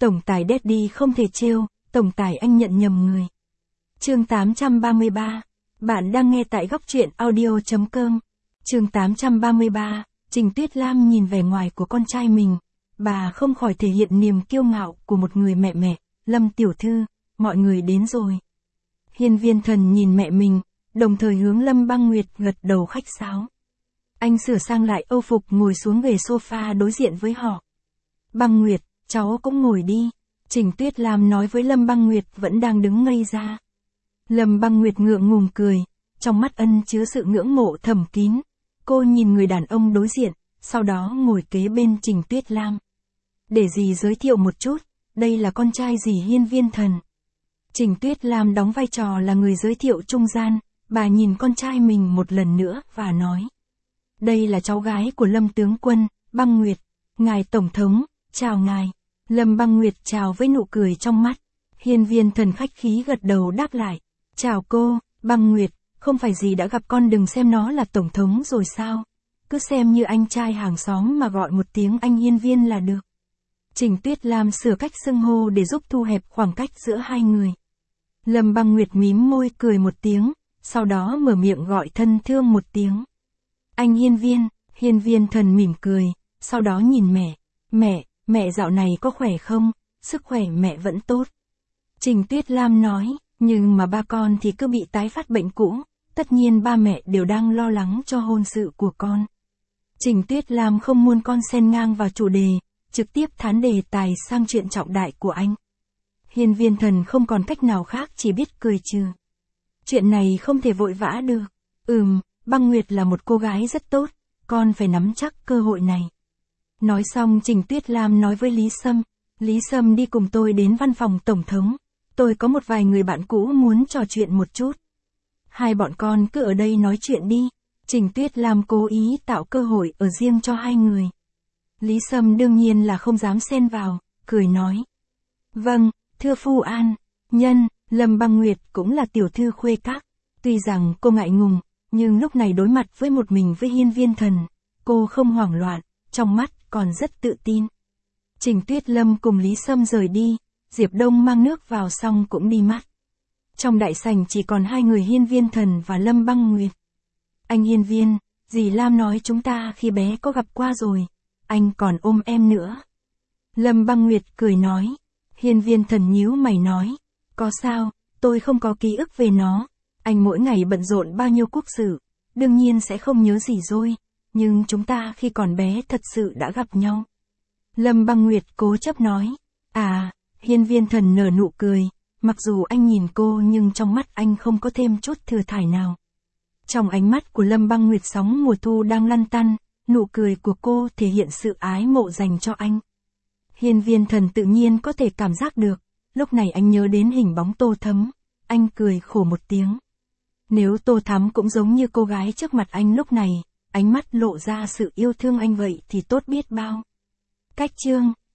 Tổng tài Daddy không thể trêu, tổng tài anh nhận nhầm người. Chương 833. Bạn đang nghe tại góc truyện audio.com. Chương 833. Trình Tuyết Lam nhìn vẻ ngoài của con trai mình, bà không khỏi thể hiện niềm kiêu ngạo của một người mẹ. Lâm tiểu thư, mọi người đến rồi. Hiên Viên Thần nhìn mẹ mình, đồng thời hướng Lâm Băng Nguyệt gật đầu khách sáo. Anh sửa sang lại âu phục ngồi xuống ghế sofa đối diện với họ. Băng Nguyệt, cháu cũng ngồi đi. Trình Tuyết Lam nói với Lâm Băng Nguyệt vẫn đang đứng ngây ra. Lâm Băng Nguyệt ngượng ngùng cười, trong mắt ân chứa sự ngưỡng mộ thầm kín. Cô nhìn người đàn ông đối diện, sau đó ngồi kế bên Trình Tuyết Lam. Để dì giới thiệu một chút, đây là con trai dì Hiên Viên Thần. Trình Tuyết Lam đóng vai trò là người giới thiệu trung gian, bà nhìn con trai mình một lần nữa và nói. Đây là cháu gái của Lâm tướng quân, Băng Nguyệt. Ngài Tổng thống, chào ngài. Lâm Băng Nguyệt chào với nụ cười trong mắt. Hiên Viên Thần khách khí gật đầu đáp lại. Chào cô, Băng Nguyệt, không phải gì đã gặp con đừng xem nó là Tổng thống rồi sao? Cứ xem như anh trai hàng xóm mà gọi một tiếng anh Hiên Viên là được. Trình Tuyết Lam sửa cách xưng hô để giúp thu hẹp khoảng cách giữa hai người. Lâm Băng Nguyệt mím môi cười một tiếng, sau đó mở miệng gọi thân thương một tiếng. Anh Hiên Viên. Hiên Viên Thần mỉm cười, sau đó nhìn mẹ. Mẹ dạo này có khỏe không? Sức khỏe mẹ vẫn tốt. Trình Tuyết Lam nói, nhưng mà ba con thì cứ bị tái phát bệnh cũ, tất nhiên ba mẹ đều đang lo lắng cho hôn sự của con. Trình Tuyết Lam không muốn con xen ngang vào chủ đề, trực tiếp thán đề tài sang chuyện trọng đại của anh. Hiên Viên Thần không còn cách nào khác chỉ biết cười trừ. Chuyện này không thể vội vã được. Băng Nguyệt là một cô gái rất tốt, con phải nắm chắc cơ hội này. Nói xong Trình Tuyết Lam nói với Lý Sâm. Lý Sâm đi cùng tôi đến văn phòng Tổng thống. Tôi có một vài người bạn cũ muốn trò chuyện một chút. Hai bọn con cứ ở đây nói chuyện đi. Trình Tuyết Lam cố ý tạo cơ hội ở riêng cho hai người. Lý Sâm đương nhiên là không dám xen vào, cười nói. Vâng, thưa Phu An, nhân, Lâm Băng Nguyệt cũng là tiểu thư khuê các. Tuy rằng cô ngại ngùng, nhưng lúc này đối mặt với một mình với Hiên Viên Thần, cô không hoảng loạn, trong mắt còn rất tự tin. Trình Tuyết Lâm cùng Lý Sâm rời đi, Diệp Đông mang nước vào xong cũng đi mắt. Trong đại sảnh chỉ còn hai người Hiên Viên Thần và Lâm Băng Nguyệt. Anh Hiên Viên, dì Lam nói chúng ta khi bé có gặp qua rồi, anh còn ôm em nữa. Lâm Băng Nguyệt cười nói. Hiên Viên Thần nhíu mày nói. Có sao, tôi không có ký ức về nó. Anh mỗi ngày bận rộn bao nhiêu quốc sự, đương nhiên sẽ không nhớ gì rồi. Nhưng chúng ta khi còn bé thật sự đã gặp nhau. Lâm Băng Nguyệt cố chấp nói. Hiên Viên Thần nở nụ cười, mặc dù anh nhìn cô nhưng trong mắt anh không có thêm chút thừa thải nào. Trong ánh mắt của Lâm Băng Nguyệt sóng mùa thu đang lăn tăn, nụ cười của cô thể hiện sự ái mộ dành cho anh. Hiên Viên Thần tự nhiên có thể cảm giác được, lúc này anh nhớ đến hình bóng Tô Thắm, anh cười khổ một tiếng. Nếu Tô Thắm cũng giống như cô gái trước mặt anh lúc này, ánh mắt lộ ra sự yêu thương anh vậy thì tốt biết bao. Cách chương